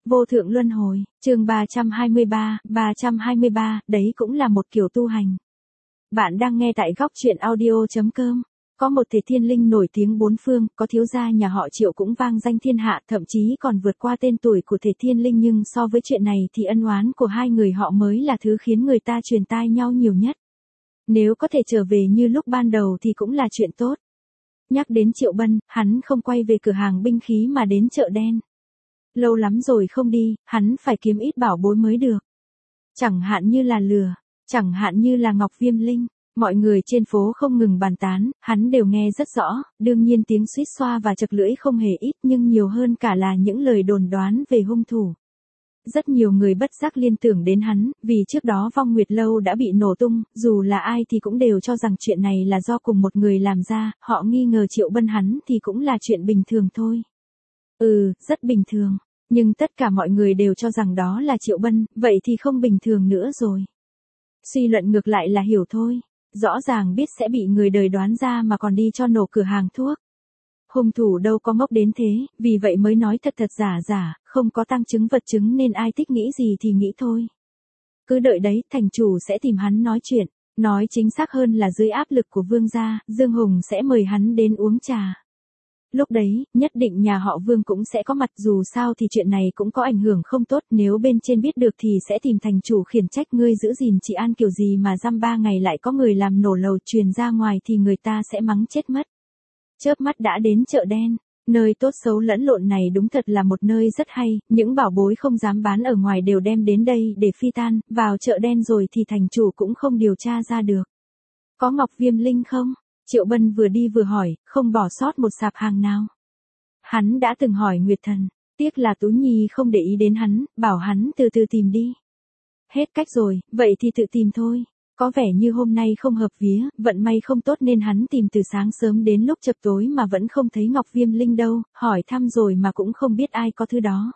Vô thượng luân hồi, chương 323, đấy cũng là một kiểu tu hành. Bạn đang nghe tại góc truyện audio.com. Có một thể thiên linh nổi tiếng bốn phương, có thiếu gia nhà họ Triệu cũng vang danh thiên hạ, thậm chí còn vượt qua tên tuổi của thể thiên linh, nhưng so với chuyện này thì ân oán của hai người họ mới là thứ khiến người ta truyền tai nhau nhiều nhất. Nếu có thể trở về như lúc ban đầu thì cũng là chuyện tốt. Nhắc đến Triệu Bân, hắn không quay về cửa hàng binh khí mà đến chợ đen. Lâu lắm rồi không đi, hắn phải kiếm ít bảo bối mới được. Chẳng hạn như là lừa, chẳng hạn như là ngọc viêm linh. Mọi người trên phố không ngừng bàn tán, hắn đều nghe rất rõ, đương nhiên tiếng suýt xoa và chật lưỡi không hề ít, nhưng nhiều hơn cả là những lời đồn đoán về hung thủ. Rất nhiều người bất giác liên tưởng đến hắn, vì trước đó Vong Nguyệt Lâu đã bị nổ tung, dù là ai thì cũng đều cho rằng chuyện này là do cùng một người làm ra, họ nghi ngờ Triệu Bân hắn thì cũng là chuyện bình thường thôi. Rất bình thường, nhưng tất cả mọi người đều cho rằng đó là Triệu Bân, vậy thì không bình thường nữa rồi. Suy luận ngược lại là hiểu thôi, rõ ràng biết sẽ bị người đời đoán ra mà còn đi cho nổ cửa hàng thuốc. Hung thủ đâu có ngốc đến thế, vì vậy mới nói thật thật giả giả, không có tang chứng vật chứng nên ai thích nghĩ gì thì nghĩ thôi. Cứ đợi đấy, thành chủ sẽ tìm hắn nói chuyện, nói chính xác hơn là dưới áp lực của Vương gia, Dương Hùng sẽ mời hắn đến uống trà. Lúc đấy, nhất định nhà họ Vương cũng sẽ có mặt, dù sao thì chuyện này cũng có ảnh hưởng không tốt, nếu bên trên biết được thì sẽ tìm thành chủ khiển trách, ngươi giữ gìn trị an kiểu gì mà dăm 3 ngày lại có người làm nổ lầu truyền ra ngoài thì người ta sẽ mắng chết mất. Chớp mắt đã đến chợ đen, nơi tốt xấu lẫn lộn này đúng thật là một nơi rất hay, những bảo bối không dám bán ở ngoài đều đem đến đây để phi tan, vào chợ đen rồi thì thành chủ cũng không điều tra ra được. Có ngọc viêm linh không? Triệu Bân vừa đi vừa hỏi, không bỏ sót một sạp hàng nào. Hắn đã từng hỏi Nguyệt Thần, tiếc là Tú Nhi không để ý đến hắn, bảo hắn từ từ tìm đi. Hết cách rồi, vậy thì tự tìm thôi. Có vẻ như hôm nay không hợp vía, vận may không tốt nên hắn tìm từ sáng sớm đến lúc chập tối mà vẫn không thấy ngọc viêm linh đâu, hỏi thăm rồi mà cũng không biết ai có thứ đó.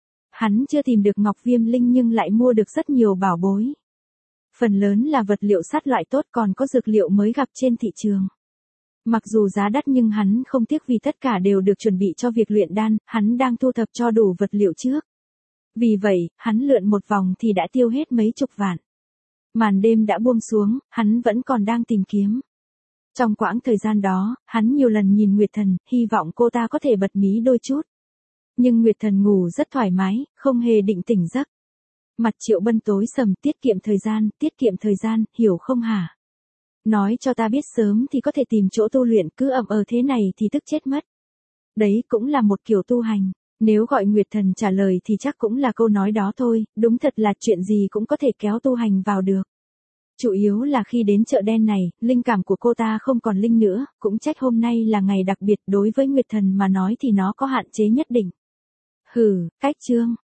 Hắn chưa tìm được ngọc viêm linh nhưng lại mua được rất nhiều bảo bối. Phần lớn là vật liệu sắt loại tốt, còn có dược liệu mới gặp trên thị trường. Mặc dù giá đắt nhưng hắn không tiếc vì tất cả đều được chuẩn bị cho việc luyện đan, hắn đang thu thập cho đủ vật liệu trước. Vì vậy, hắn lượn một vòng thì đã tiêu hết mấy chục vạn. Màn đêm đã buông xuống, hắn vẫn còn đang tìm kiếm. Trong quãng thời gian đó, hắn nhiều lần nhìn Nguyệt Thần, hy vọng cô ta có thể bật mí đôi chút. Nhưng Nguyệt Thần ngủ rất thoải mái, không hề định tỉnh giấc. Mặt Triệu Bân tối sầm, tiết kiệm thời gian, hiểu không hả? Nói cho ta biết sớm thì có thể tìm chỗ tu luyện, cứ ậm thế này thì tức chết mất. Đấy cũng là một kiểu tu hành. Nếu gọi Nguyệt Thần trả lời thì chắc cũng là câu nói đó thôi, đúng thật là chuyện gì cũng có thể kéo tu hành vào được. Chủ yếu là khi đến chợ đen này, linh cảm của cô ta không còn linh nữa, cũng trách hôm nay là ngày đặc biệt, đối với Nguyệt Thần mà nói thì nó có hạn chế nhất định. Cách chương,